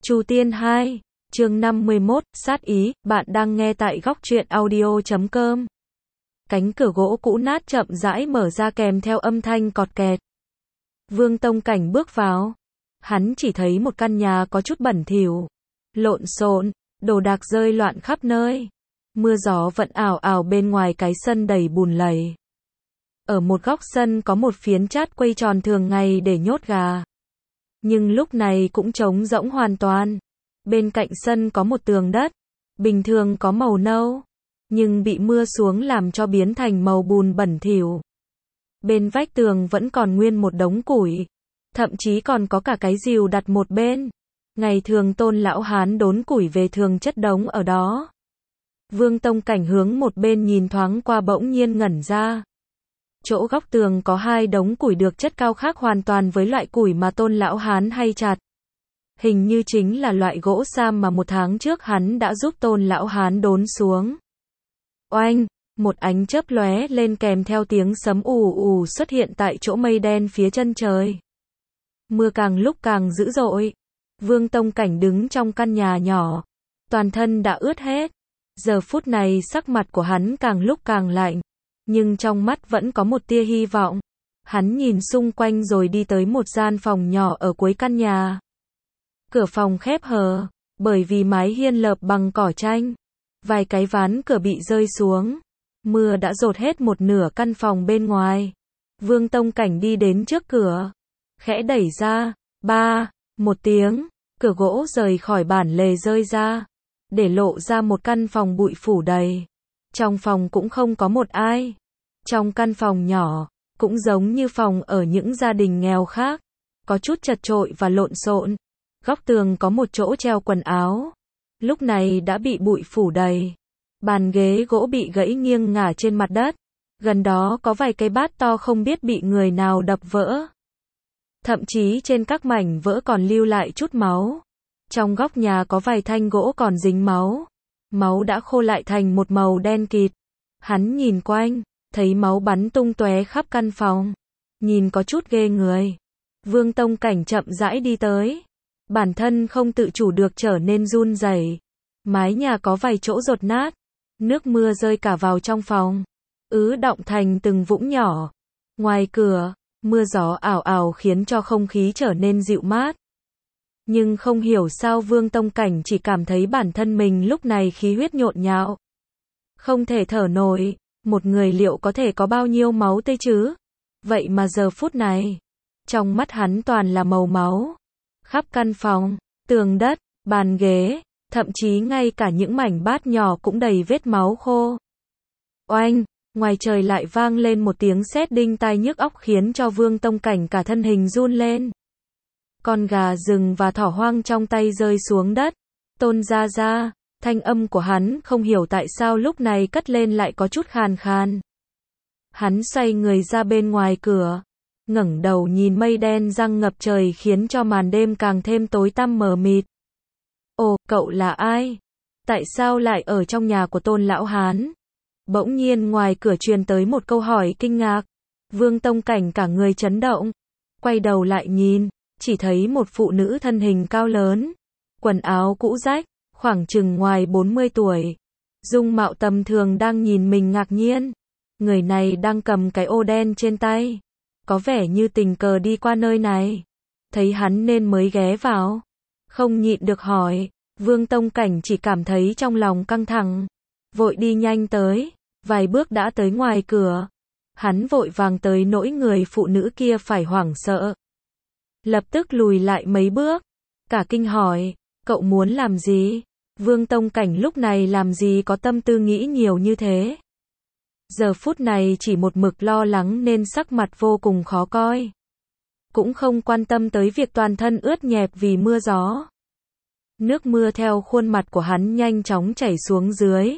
Chu Tiên 2, chương 51, sát ý, bạn đang nghe tại góc truyện audio.com. Cánh cửa gỗ cũ nát chậm rãi mở ra kèm theo âm thanh cọt kẹt. Vương Tông Cảnh bước vào. Hắn chỉ thấy một căn nhà có chút bẩn thỉu, lộn xộn, đồ đạc rơi loạn khắp nơi. Mưa gió vẫn ảo ảo bên ngoài cái sân đầy bùn lầy. Ở một góc sân có một phiến chát quay tròn thường ngày để nhốt gà. Nhưng lúc này cũng trống rỗng hoàn toàn. Bên cạnh sân có một tường đất, bình thường có màu nâu, nhưng bị mưa xuống làm cho biến thành màu bùn bẩn thỉu. Bên vách tường vẫn còn nguyên một đống củi, thậm chí còn có cả cái rìu đặt một bên. Ngày thường Tôn lão hán đốn củi về thường chất đống ở đó. Vương Tông Cảnh hướng một bên nhìn thoáng qua bỗng nhiên ngẩn ra. Chỗ góc tường có hai đống củi được chất cao khác hoàn toàn với loại củi mà Tôn lão hán hay chặt. Hình như chính là loại gỗ sam mà một tháng trước hắn đã giúp Tôn lão hán đốn xuống. Oanh, một ánh chớp lóe lên kèm theo tiếng sấm ù ù xuất hiện tại chỗ mây đen phía chân trời. Mưa càng lúc càng dữ dội. Vương Tông Cảnh đứng trong căn nhà nhỏ, toàn thân đã ướt hết. Giờ phút này sắc mặt của hắn càng lúc càng lạnh, nhưng trong mắt vẫn có một tia hy vọng. Hắn nhìn xung quanh rồi đi tới một gian phòng nhỏ ở cuối căn nhà. Cửa phòng khép hờ, bởi vì mái hiên lợp bằng cỏ tranh. Vài cái ván cửa bị rơi xuống. Mưa đã dột hết một nửa căn phòng bên ngoài. Vương Tông Cảnh đi đến trước cửa, khẽ đẩy ra, một tiếng, cửa gỗ rời khỏi bản lề rơi ra, để lộ ra một căn phòng bụi phủ đầy. Trong phòng cũng không có một ai. Trong căn phòng nhỏ, cũng giống như phòng ở những gia đình nghèo khác, có chút chật chội và lộn xộn. Góc tường có một chỗ treo quần áo, lúc này đã bị bụi phủ đầy. Bàn ghế gỗ bị gãy nghiêng ngả trên mặt đất. Gần đó có vài cây bát to không biết bị người nào đập vỡ. Thậm chí trên các mảnh vỡ còn lưu lại chút máu. Trong góc nhà có vài thanh gỗ còn dính máu. Máu đã khô lại thành một màu đen kịt. Hắn nhìn quanh, thấy máu bắn tung tóe khắp căn phòng. Nhìn có chút ghê người. Vương Tông Cảnh chậm rãi đi tới. Bản thân không tự chủ được trở nên run rẩy. Mái nhà có vài chỗ dột nát. Nước mưa rơi cả vào trong phòng, ứ đọng thành từng vũng nhỏ. Ngoài cửa, mưa gió ảo ảo khiến cho không khí trở nên dịu mát. Nhưng không hiểu sao Vương Tông Cảnh chỉ cảm thấy bản thân mình lúc này khí huyết nhộn nhạo. Không thể thở nổi, một người liệu có thể có bao nhiêu máu tươi chứ? Vậy mà giờ phút này, trong mắt hắn toàn là màu máu. Khắp căn phòng, tường đất, bàn ghế, thậm chí ngay cả những mảnh bát nhỏ cũng đầy vết máu khô. Oanh, ngoài trời lại vang lên một tiếng sét đinh tai nhức óc khiến cho Vương Tông Cảnh cả thân hình run lên. Con gà rừng và thỏ hoang trong tay rơi xuống đất. Tôn gia gia, thanh âm của hắn không hiểu tại sao lúc này cất lên lại có chút khàn khàn. Hắn xoay người ra bên ngoài cửa, ngẩng đầu nhìn mây đen giăng ngập trời khiến cho màn đêm càng thêm tối tăm mờ mịt. Ồ, cậu là ai? Tại sao lại ở trong nhà của Tôn lão hán? Bỗng nhiên ngoài cửa truyền tới một câu hỏi kinh ngạc. Vương Tông Cảnh cả người chấn động. Quay đầu lại nhìn, chỉ thấy một phụ nữ thân hình cao lớn. Quần áo cũ rách, khoảng chừng ngoài 40 tuổi. Dung mạo tầm thường đang nhìn mình ngạc nhiên. Người này đang cầm cái ô đen trên tay. Có vẻ như tình cờ đi qua nơi này. Thấy hắn nên mới ghé vào. Không nhịn được hỏi. Vương Tông Cảnh chỉ cảm thấy trong lòng căng thẳng. Vội đi nhanh tới. Vài bước đã tới ngoài cửa. Hắn vội vàng tới nỗi người phụ nữ kia phải hoảng sợ. Lập tức lùi lại mấy bước. Cả kinh hỏi. Cậu muốn làm gì? Vương Tông Cảnh lúc này làm gì có tâm tư nghĩ nhiều như thế. Giờ phút này chỉ một mực lo lắng nên sắc mặt vô cùng khó coi. Cũng không quan tâm tới việc toàn thân ướt nhẹp vì mưa gió. Nước mưa theo khuôn mặt của hắn nhanh chóng chảy xuống dưới.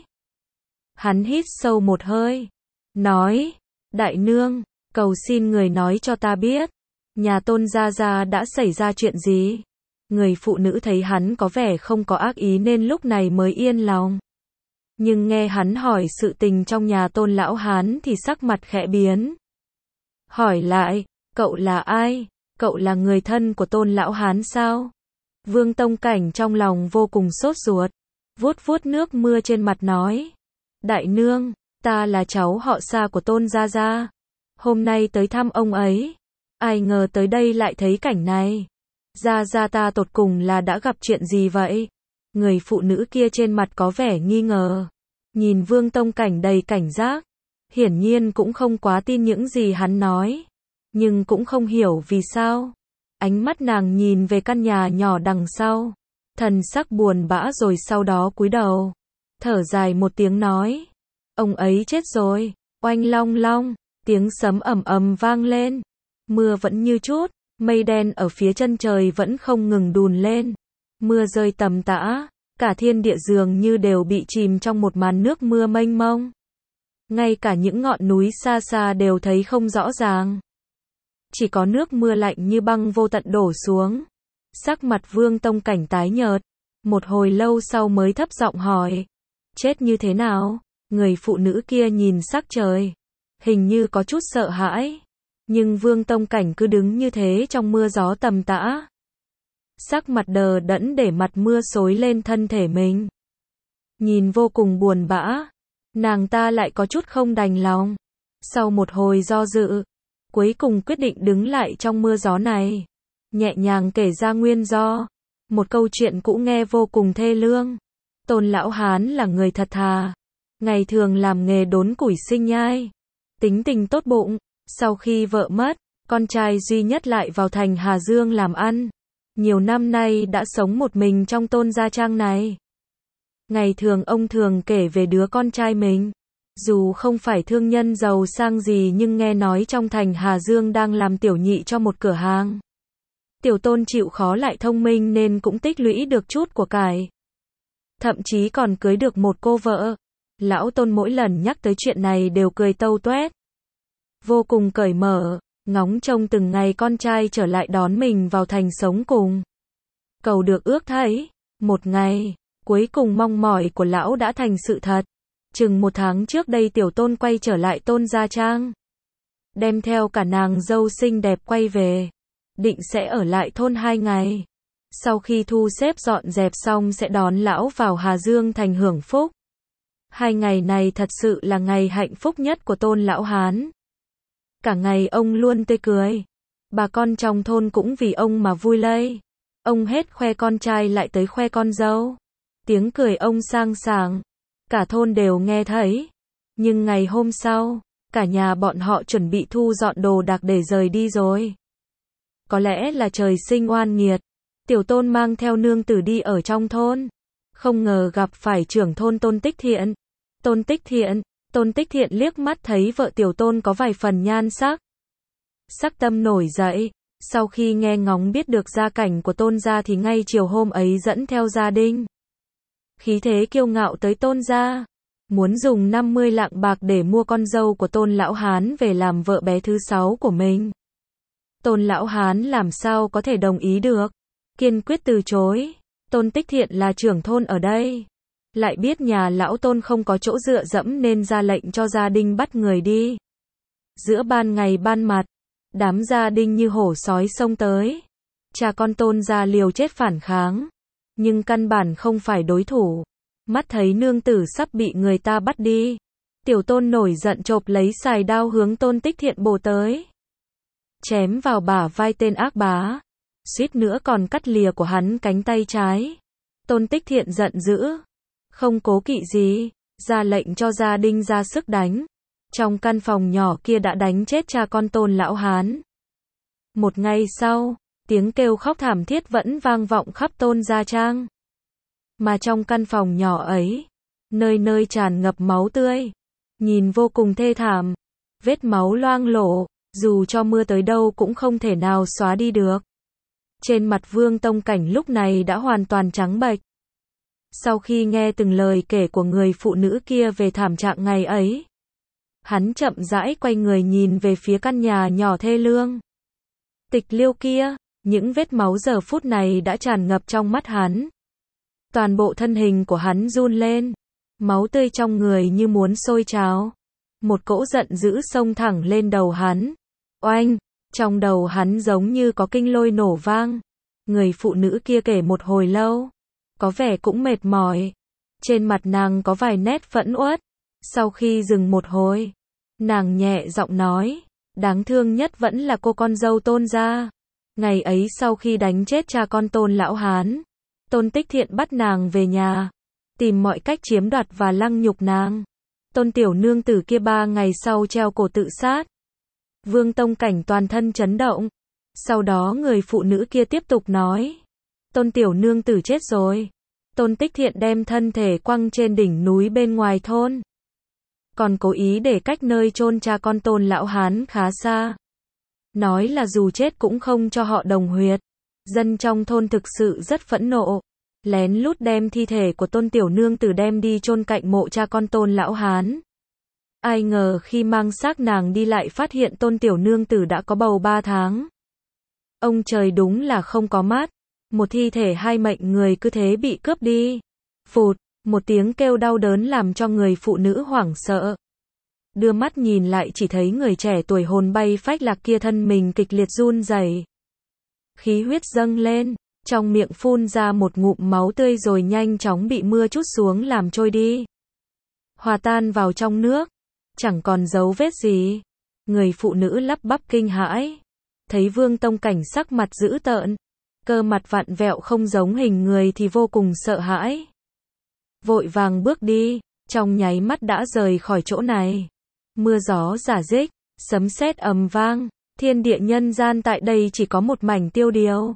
Hắn hít sâu một hơi. Nói, đại nương, cầu xin người nói cho ta biết. Nhà Tôn gia gia đã xảy ra chuyện gì? Người phụ nữ thấy hắn có vẻ không có ác ý nên lúc này mới yên lòng. Nhưng nghe hắn hỏi sự tình trong nhà Tôn lão hán thì sắc mặt khẽ biến. Hỏi lại, cậu là ai? Cậu là người thân của Tôn lão hán sao? Vương Tông Cảnh trong lòng vô cùng sốt ruột, vuốt vuốt nước mưa trên mặt nói. Đại nương, ta là cháu họ Sa của Tôn Gia Gia. Hôm nay tới thăm ông ấy. Ai ngờ tới đây lại thấy cảnh này. Gia Gia ta tột cùng là đã gặp chuyện gì vậy? Người phụ nữ kia trên mặt có vẻ nghi ngờ. Nhìn Vương Tông Cảnh đầy cảnh giác. Hiển nhiên cũng không quá tin những gì hắn nói. Nhưng cũng không hiểu vì sao. Ánh mắt nàng nhìn về căn nhà nhỏ đằng sau. Thần sắc buồn bã rồi sau đó cúi đầu. Thở dài một tiếng nói. Ông ấy chết rồi. Oanh long long. Tiếng sấm ầm ầm vang lên. Mưa vẫn như chút. Mây đen ở phía chân trời vẫn không ngừng đùn lên. Mưa rơi tầm tã. Cả thiên địa dường như đều bị chìm trong một màn nước mưa mênh mông. Ngay cả những ngọn núi xa xa đều thấy không rõ ràng. Chỉ có nước mưa lạnh như băng vô tận đổ xuống. Sắc mặt Vương Tông Cảnh tái nhợt. Một hồi lâu sau mới thấp giọng hỏi. Chết như thế nào? Người phụ nữ kia nhìn sắc trời. Hình như có chút sợ hãi. Nhưng Vương Tông Cảnh cứ đứng như thế trong mưa gió tầm tã. Sắc mặt đờ đẫn để mặt mưa xối lên thân thể mình. Nhìn vô cùng buồn bã. Nàng ta lại có chút không đành lòng. Sau một hồi do dự, cuối cùng quyết định đứng lại trong mưa gió này. Nhẹ nhàng kể ra nguyên do. Một câu chuyện cũ nghe vô cùng thê lương. Tôn lão hán là người thật thà. Ngày thường làm nghề đốn củi sinh nhai. Tính tình tốt bụng. Sau khi vợ mất, con trai duy nhất lại vào thành Hà Dương làm ăn. Nhiều năm nay đã sống một mình trong Tôn gia trang này. Ngày thường ông thường kể về đứa con trai mình. Dù không phải thương nhân giàu sang gì nhưng nghe nói trong thành Hà Dương đang làm tiểu nhị cho một cửa hàng. Tiểu Tôn chịu khó lại thông minh nên cũng tích lũy được chút của cải. Thậm chí còn cưới được một cô vợ. Lão Tôn mỗi lần nhắc tới chuyện này đều cười tâu tuét. Vô cùng cởi mở, ngóng trông từng ngày con trai trở lại đón mình vào thành sống cùng. Cầu được ước thấy. Một ngày, cuối cùng mong mỏi của lão đã thành sự thật. Chừng một tháng trước đây Tiểu Tôn quay trở lại Tôn gia trang. Đem theo cả nàng dâu xinh đẹp quay về. Định sẽ ở lại thôn 2 ngày. Sau khi thu xếp dọn dẹp xong sẽ đón lão vào Hà Dương thành hưởng phúc. 2 ngày này thật sự là ngày hạnh phúc nhất của Tôn lão hán. Cả ngày ông luôn tươi cười. Bà con trong thôn cũng vì ông mà vui lây. Ông hết khoe con trai lại tới khoe con dâu. Tiếng cười ông sang sảng. Cả thôn đều nghe thấy. Nhưng ngày hôm sau, cả nhà bọn họ chuẩn bị thu dọn đồ đạc để rời đi rồi. Có lẽ là trời sinh oan nghiệt. Tiểu Tôn mang theo nương tử đi ở trong thôn. Không ngờ gặp phải trưởng thôn Tôn Tích Thiện. Tôn Tích Thiện liếc mắt thấy vợ Tiểu Tôn có vài phần nhan sắc. Sắc tâm nổi dậy. Sau khi nghe ngóng biết được gia cảnh của Tôn gia thì ngay chiều hôm ấy dẫn theo gia đình. Khí thế kiêu ngạo tới Tôn gia. Muốn dùng 50 lạng bạc để mua con dâu của Tôn lão hán về làm vợ bé thứ 6 của mình. Tôn lão hán làm sao có thể đồng ý được. Kiên quyết từ chối. Tôn Tích Thiện là trưởng thôn ở đây. Lại biết nhà lão Tôn không có chỗ dựa dẫm nên ra lệnh cho gia đình bắt người đi. Giữa ban ngày ban mặt, đám gia đình như hổ sói xông tới. Cha con Tôn gia liều chết phản kháng. Nhưng căn bản không phải đối thủ. Mắt thấy nương tử sắp bị người ta bắt đi. Tiểu Tôn nổi giận chộp lấy sài đao hướng Tôn Tích Thiện bổ tới. Chém vào bả vai tên ác bá. Suýt nữa còn cắt lìa của hắn cánh tay trái. Tôn Tích Thiện giận dữ. Không cố kỵ gì. Ra lệnh cho gia đình ra sức đánh. Trong căn phòng nhỏ kia đã đánh chết cha con Tôn lão hán. Một ngày sau, tiếng kêu khóc thảm thiết vẫn vang vọng khắp Tôn gia trang. Mà trong căn phòng nhỏ ấy, nơi nơi tràn ngập máu tươi. Nhìn vô cùng thê thảm. Vết máu loang lổ, dù cho mưa tới đâu cũng không thể nào xóa đi được. Trên mặt Vương Tông Cảnh lúc này đã hoàn toàn trắng bệch. Sau khi nghe từng lời kể của người phụ nữ kia về thảm trạng ngày ấy, hắn chậm rãi quay người nhìn về phía căn nhà nhỏ thê lương. Tịch Liêu kia, những vết máu giờ phút này đã tràn ngập trong mắt hắn. Toàn bộ thân hình của hắn run lên, máu tươi trong người như muốn sôi trào. Một cỗ giận dữ xông thẳng lên đầu hắn. Oanh, trong đầu hắn giống như có kinh lôi nổ vang. Người phụ nữ kia kể một hồi lâu, có vẻ cũng mệt mỏi. Trên mặt nàng có vài nét phẫn uất. Sau khi dừng một hồi, nàng nhẹ giọng nói, đáng thương nhất vẫn là cô con dâu Tôn gia. Ngày ấy sau khi đánh chết cha con Tôn lão hán, Tôn Tích Thiện bắt nàng về nhà, tìm mọi cách chiếm đoạt và lăng nhục nàng. Tôn tiểu nương tử kia 3 ngày sau treo cổ tự sát. Vương Tông Cảnh toàn thân chấn động. Sau đó người phụ nữ kia tiếp tục nói, Tôn tiểu nương tử chết rồi. Tôn Tích Thiện đem thân thể quăng trên đỉnh núi bên ngoài thôn, còn cố ý để cách nơi chôn cha con Tôn lão hán khá xa. Nói là dù chết cũng không cho họ đồng huyệt. Dân trong thôn thực sự rất phẫn nộ, lén lút đem thi thể của Tôn tiểu nương tử đem đi chôn cạnh mộ cha con Tôn lão hán. Ai ngờ khi mang xác nàng đi lại phát hiện Tôn tiểu nương tử đã có bầu 3 tháng. Ông trời đúng là không có mắt, một thi thể 2 mệnh người cứ thế bị cướp đi. Phụt, một tiếng kêu đau đớn làm cho người phụ nữ hoảng sợ. Đưa mắt nhìn lại chỉ thấy người trẻ tuổi hồn bay phách lạc kia thân mình kịch liệt run rẩy. Khí huyết dâng lên, trong miệng phun ra một ngụm máu tươi rồi nhanh chóng bị mưa trút xuống làm trôi đi. Hòa tan vào trong nước, chẳng còn dấu vết gì. Người phụ nữ lắp bắp kinh hãi. Thấy Vương Tông Cảnh sắc mặt dữ tợn, cơ mặt vặn vẹo không giống hình người thì vô cùng sợ hãi. Vội vàng bước đi, trong nháy mắt đã rời khỏi chỗ này. Mưa gió rả rích, sấm sét ầm vang, thiên địa nhân gian tại đây chỉ có một mảnh tiêu điều.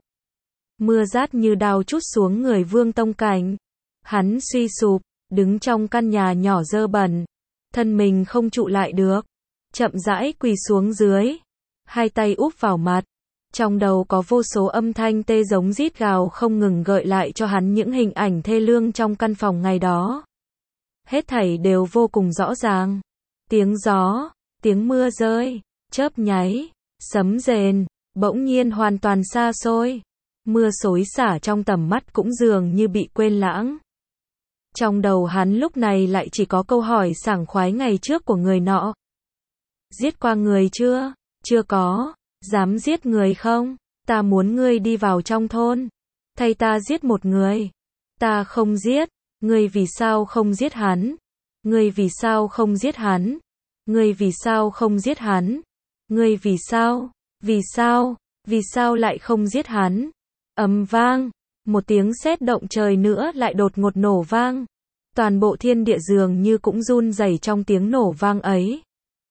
Mưa rát như đao trút xuống người Vương Tông Cảnh. Hắn suy sụp, đứng trong căn nhà nhỏ dơ bẩn, thân mình không trụ lại được, chậm rãi quỳ xuống dưới, hai tay úp vào mặt. Trong đầu có vô số âm thanh tê giống rít gào không ngừng gợi lại cho hắn những hình ảnh thê lương trong căn phòng ngày đó. Hết thảy đều vô cùng rõ ràng. Tiếng gió, tiếng mưa rơi, chớp nháy, sấm rền, bỗng nhiên hoàn toàn xa xôi. Mưa xối xả trong tầm mắt cũng dường như bị quên lãng. Trong đầu hắn lúc này lại chỉ có câu hỏi sảng khoái ngày trước của người nọ. Giết qua người chưa? Chưa có. Dám giết người không? Ta muốn ngươi đi vào trong thôn, thay ta giết một người. Ta không giết. Ngươi vì sao không giết hắn? Ngươi vì sao không giết hắn? Ngươi vì sao không giết hắn? Ngươi vì sao? Vì sao? Vì sao lại không giết hắn? Ầm vang, một tiếng sét động trời nữa lại đột ngột nổ vang. Toàn bộ thiên địa dường như cũng run rẩy trong tiếng nổ vang ấy.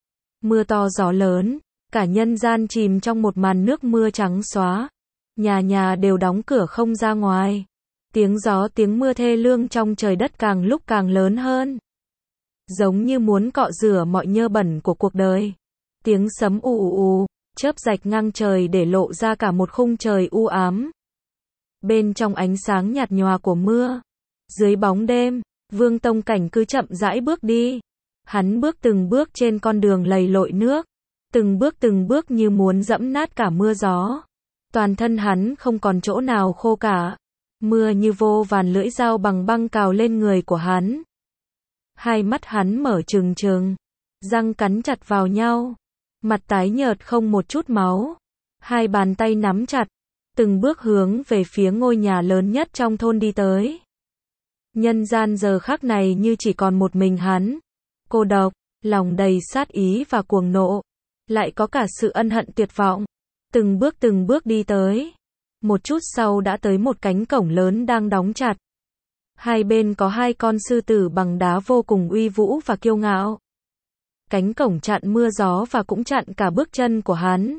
Mưa to gió lớn, cả nhân gian chìm trong một màn nước mưa trắng xóa. Nhà nhà đều đóng cửa không ra ngoài. Tiếng gió tiếng mưa thê lương trong trời đất càng lúc càng lớn hơn. Giống như muốn cọ rửa mọi nhơ bẩn của cuộc đời. Tiếng sấm ù, chớp rạch ngang trời để lộ ra cả một khung trời u ám. Bên trong ánh sáng nhạt nhòa của mưa, dưới bóng đêm, Vương Tông Cảnh cứ chậm rãi bước đi. Hắn bước từng bước trên con đường lầy lội nước, từng bước như muốn dẫm nát cả mưa gió. Toàn thân hắn không còn chỗ nào khô cả. Mưa như vô vàn lưỡi dao bằng băng cào lên người của hắn. Hai mắt hắn mở trừng trừng, răng cắn chặt vào nhau, mặt tái nhợt không một chút máu. Hai bàn tay nắm chặt, từng bước hướng về phía ngôi nhà lớn nhất trong thôn đi tới. Nhân gian giờ khắc này như chỉ còn một mình hắn, cô độc, lòng đầy sát ý và cuồng nộ, lại có cả sự ân hận tuyệt vọng. Từng bước đi tới. Một chút sau đã tới một cánh cổng lớn đang đóng chặt. Hai bên có 2 con sư tử bằng đá vô cùng uy vũ và kiêu ngạo. Cánh cổng chặn mưa gió và cũng chặn cả bước chân của hắn.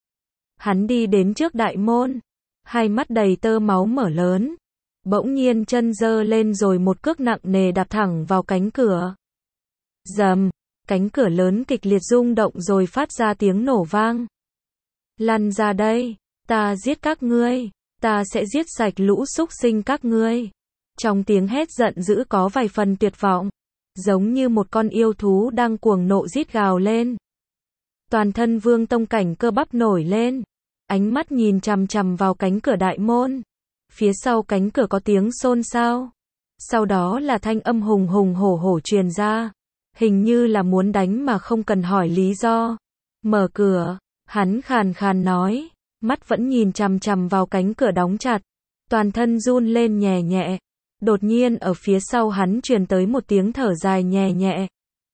Hắn đi đến trước đại môn, hai mắt đầy tơ máu mở lớn. Bỗng nhiên chân giơ lên rồi một cước nặng nề đạp thẳng vào cánh cửa. Rầm, cánh cửa lớn kịch liệt rung động rồi phát ra tiếng nổ vang. Lăn ra đây, ta giết các ngươi, ta sẽ giết sạch lũ súc sinh các ngươi. Trong tiếng hét giận dữ có vài phần tuyệt vọng, giống như một con yêu thú đang cuồng nộ rít gào lên. Toàn thân Vương Tông Cảnh cơ bắp nổi lên, ánh mắt nhìn chằm chằm vào cánh cửa đại môn. Phía sau cánh cửa có tiếng xôn xao. Sau đó là thanh âm hùng hùng hổ hổ truyền ra, hình như là muốn đánh mà không cần hỏi lý do. Mở cửa, hắn khàn khàn nói, mắt vẫn nhìn chằm chằm vào cánh cửa đóng chặt, toàn thân run lên nhẹ nhẹ. Đột nhiên ở phía sau hắn truyền tới một tiếng thở dài nhẹ nhẹ.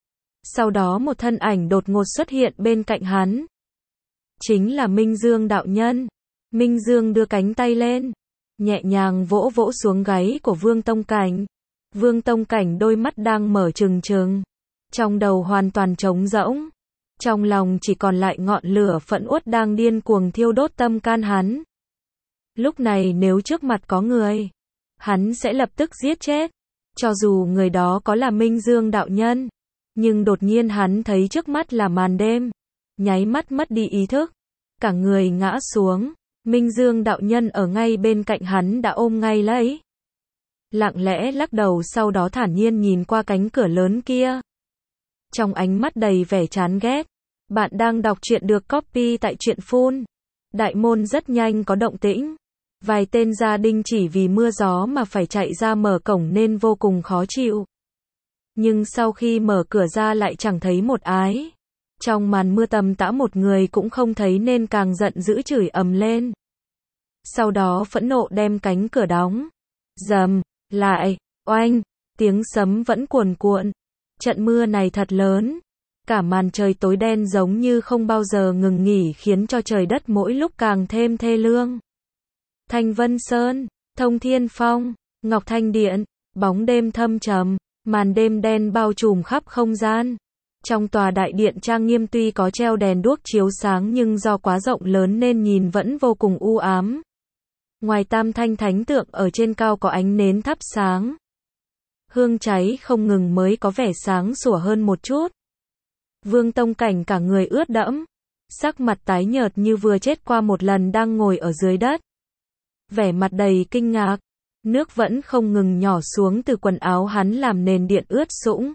Sau đó một thân ảnh đột ngột xuất hiện bên cạnh hắn. Chính là Minh Dương đạo nhân. Minh Dương đưa cánh tay lên, nhẹ nhàng vỗ vỗ xuống gáy của Vương Tông Cảnh. Vương Tông Cảnh đôi mắt đang mở trừng trừng, trong đầu hoàn toàn trống rỗng, trong lòng chỉ còn lại ngọn lửa phẫn uất đang điên cuồng thiêu đốt tâm can hắn. Lúc này nếu trước mặt có người, hắn sẽ lập tức giết chết, cho dù người đó có là Minh Dương đạo nhân. Nhưng đột nhiên hắn thấy trước mắt là màn đêm, nháy mắt mất đi ý thức, cả người ngã xuống. Minh Dương đạo nhân ở ngay bên cạnh hắn đã ôm ngay lấy. Lặng lẽ lắc đầu, sau đó thản nhiên nhìn qua cánh cửa lớn kia. Trong ánh mắt đầy vẻ chán ghét. Bạn đang đọc truyện được copy tại truyện phun. Đại môn rất nhanh có động tĩnh. Vài tên gia đình chỉ vì mưa gió mà phải chạy ra mở cổng nên vô cùng khó chịu. Nhưng sau khi mở cửa ra lại chẳng thấy một ái. Trong màn mưa tầm tã một người cũng không thấy nên càng giận dữ chửi ầm lên. Sau đó phẫn nộ đem cánh cửa đóng. Rầm, lại, oanh, tiếng sấm vẫn cuồn cuộn. Trận mưa này thật lớn. Cả màn trời tối đen giống như không bao giờ ngừng nghỉ khiến cho trời đất mỗi lúc càng thêm thê lương. Thanh Vân Sơn, Thông Thiên Phong, Ngọc Thanh Điện, bóng đêm thâm trầm, màn đêm đen bao trùm khắp không gian. Trong tòa đại điện trang nghiêm tuy có treo đèn đuốc chiếu sáng nhưng do quá rộng lớn nên nhìn vẫn vô cùng u ám. Ngoài tam thanh thánh tượng ở trên cao có ánh nến thắp sáng. Hương cháy không ngừng mới có vẻ sáng sủa hơn một chút. Vương Tông Cảnh cả người ướt đẫm, sắc mặt tái nhợt như vừa chết qua một lần đang ngồi ở dưới đất. Vẻ mặt đầy kinh ngạc, nước vẫn không ngừng nhỏ xuống từ quần áo hắn làm nền điện ướt sũng.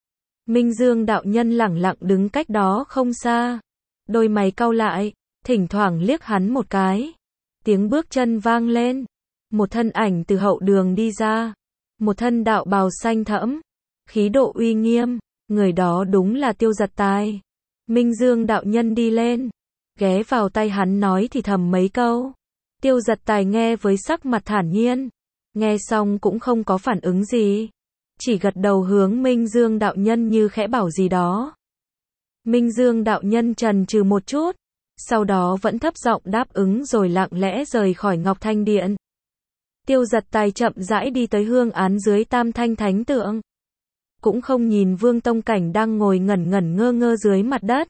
Minh Dương đạo nhân lẳng lặng đứng cách đó không xa, đôi mày cau lại, thỉnh thoảng liếc hắn một cái. Tiếng bước chân vang lên, một thân ảnh từ hậu đường đi ra, một thân đạo bào xanh thẫm, khí độ uy nghiêm, người đó đúng là Tiêu Giật Tài. Minh Dương đạo nhân đi lên, ghé vào tay hắn nói thì thầm mấy câu. Tiêu Giật Tài nghe với sắc mặt thản nhiên, nghe xong cũng không có phản ứng gì, chỉ gật đầu hướng Minh Dương đạo nhân như khẽ bảo gì đó. Minh Dương đạo nhân chần chừ một chút, sau đó vẫn thấp giọng đáp ứng rồi lặng lẽ rời khỏi Ngọc Thanh Điện. Tiêu Giật Tài chậm rãi đi tới hương án dưới tam thanh thánh tượng, cũng không nhìn Vương Tông Cảnh đang ngồi ngẩn ngẩn ngơ ngơ dưới mặt đất.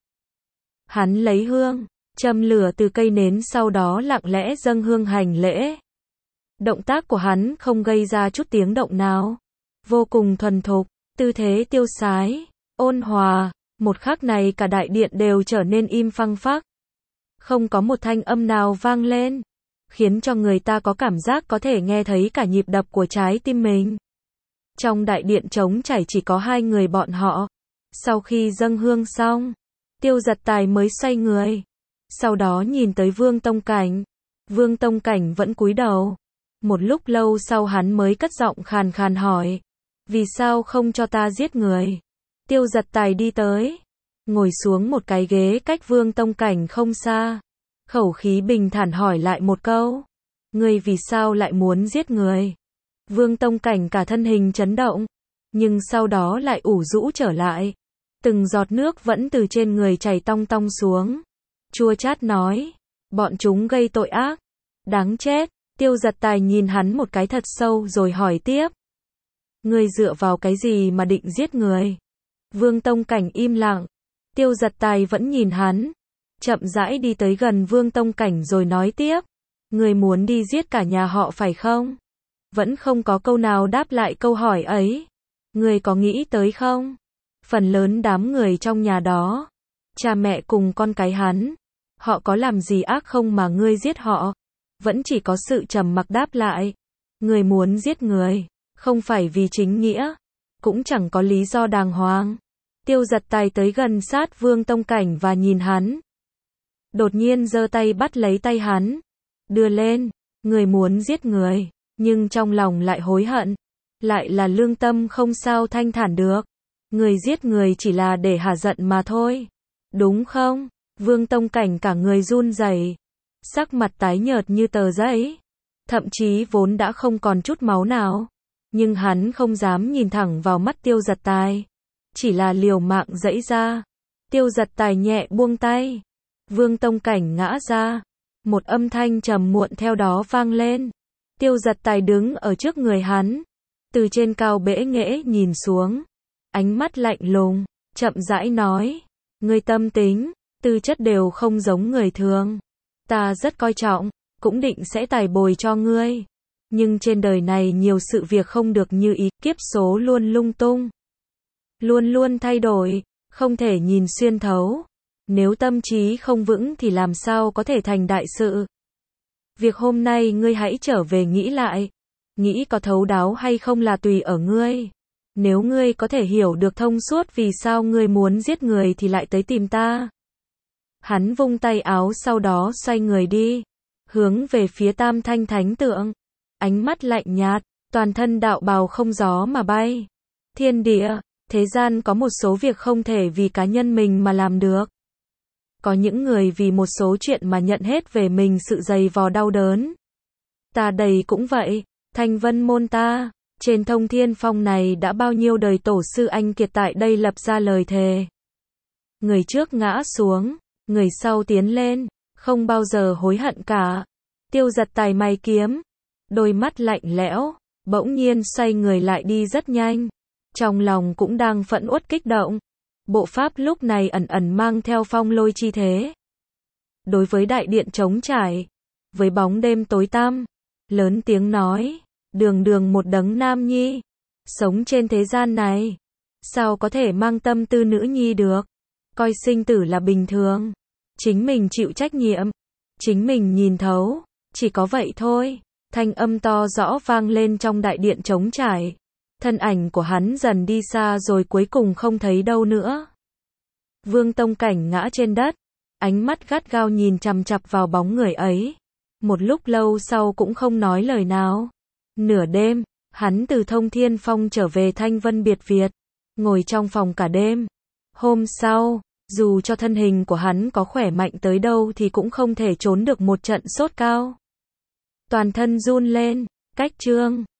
Hắn lấy hương, châm lửa từ cây nến, sau đó lặng lẽ dâng hương hành lễ. Động tác của hắn không gây ra chút tiếng động nào, vô cùng thuần thục, tư thế tiêu sái, ôn hòa. Một khắc này cả đại điện đều trở nên im phăng phắc, không có một thanh âm nào vang lên, khiến cho người ta có cảm giác có thể nghe thấy cả nhịp đập của trái tim mình. Trong đại điện trống trải chỉ có hai người bọn họ. Sau khi dâng hương xong, Tiêu Giật Tài mới xoay người, sau đó nhìn tới Vương Tông Cảnh. Vương Tông Cảnh vẫn cúi đầu. Một lúc lâu sau hắn mới cất giọng khàn khàn hỏi, vì sao không cho ta giết người? Tiêu Giật Tài đi tới, ngồi xuống một cái ghế cách Vương Tông Cảnh không xa, khẩu khí bình thản hỏi lại một câu, ngươi vì sao lại muốn giết người? Vương Tông Cảnh cả thân hình chấn động, nhưng sau đó lại ủ rũ trở lại. Từng giọt nước vẫn từ trên người chảy tong tong xuống. Chua chát nói, bọn chúng gây tội ác, đáng chết. Tiêu Giật Tài nhìn hắn một cái thật sâu rồi hỏi tiếp, ngươi dựa vào cái gì mà định giết người? Vương Tông Cảnh im lặng. Tiêu Giật Tài vẫn nhìn hắn, chậm rãi đi tới gần Vương Tông Cảnh rồi nói tiếp, ngươi muốn đi giết cả nhà họ phải không? Vẫn không có câu nào đáp lại câu hỏi ấy. Ngươi có nghĩ tới không? Phần lớn đám người trong nhà đó, cha mẹ cùng con cái hắn, họ có làm gì ác không mà ngươi giết họ? Vẫn chỉ có sự trầm mặc đáp lại. Ngươi muốn giết người, không phải vì chính nghĩa, cũng chẳng có lý do đàng hoàng. Tiêu Giật Tài tới gần sát Vương Tông Cảnh và nhìn hắn. Đột nhiên giơ tay bắt lấy tay hắn, đưa lên. Ngươi muốn giết người, nhưng trong lòng lại hối hận, lại là lương tâm không sao thanh thản được. Ngươi giết người chỉ là để hả giận mà thôi, đúng không? Vương Tông Cảnh cả người run rẩy. sắc mặt tái nhợt như tờ giấy, thậm chí vốn đã không còn chút máu nào. Nhưng hắn không dám nhìn thẳng vào mắt Tiêu Giật Tài, chỉ là liều mạng giãy ra. Tiêu Giật Tài nhẹ buông tay, Vương Tông Cảnh ngã ra, một âm thanh trầm muộn theo đó vang lên. Tiêu Giật Tài đứng ở trước người hắn, từ trên cao bẽ nghễ nhìn xuống, ánh mắt lạnh lùng, chậm rãi nói, ngươi tâm tính, tư chất đều không giống người thường. Ta rất coi trọng, cũng định sẽ tài bồi cho ngươi. Nhưng trên đời này nhiều sự việc không được như ý, kiếp số luôn lung tung, luôn luôn thay đổi, không thể nhìn xuyên thấu. Nếu tâm trí không vững thì làm sao có thể thành đại sự. Việc hôm nay ngươi hãy trở về nghĩ lại, nghĩ có thấu đáo hay không là tùy ở ngươi. Nếu ngươi có thể hiểu được thông suốt vì sao ngươi muốn giết người thì lại tới tìm ta. Hắn vung tay áo sau đó xoay người đi, hướng về phía Tam Thanh Thánh Tượng. Ánh mắt lạnh nhạt, toàn thân đạo bào không gió mà bay. Thiên địa, thế gian có một số việc không thể vì cá nhân mình mà làm được. Có những người vì một số chuyện mà nhận hết về mình sự dày vò đau đớn. Ta đây cũng vậy, Thanh Vân môn ta, trên Thông Thiên Phong này đã bao nhiêu đời tổ sư anh kiệt tại đây lập ra lời thề. Người trước ngã xuống, người sau tiến lên, không bao giờ hối hận cả. Tiêu Giật Tài mày kiếm, đôi mắt lạnh lẽo, bỗng nhiên xoay người lại đi rất nhanh. Trong lòng cũng đang phẫn uất kích động. Bộ pháp lúc này ẩn ẩn mang theo phong lôi chi thế. Đối với đại điện trống trải, với bóng đêm tối tăm, lớn tiếng nói, đường đường một đấng nam nhi, sống trên thế gian này, sao có thể mang tâm tư nữ nhi được, coi sinh tử là bình thường, chính mình chịu trách nhiệm, chính mình nhìn thấu, chỉ có vậy thôi. Thanh âm to rõ vang lên trong đại điện trống trải. Thân ảnh của hắn dần đi xa rồi cuối cùng không thấy đâu nữa. Vương Tông Cảnh ngã trên đất, ánh mắt gắt gao nhìn chằm chằm vào bóng người ấy. Một lúc lâu sau cũng không nói lời nào. Nửa đêm, hắn từ Thông Thiên Phong trở về Thanh Vân Biệt Việt, ngồi trong phòng cả đêm. Hôm sau, dù cho thân hình của hắn có khỏe mạnh tới đâu thì cũng không thể trốn được một trận sốt cao. Toàn thân run lên, cách chương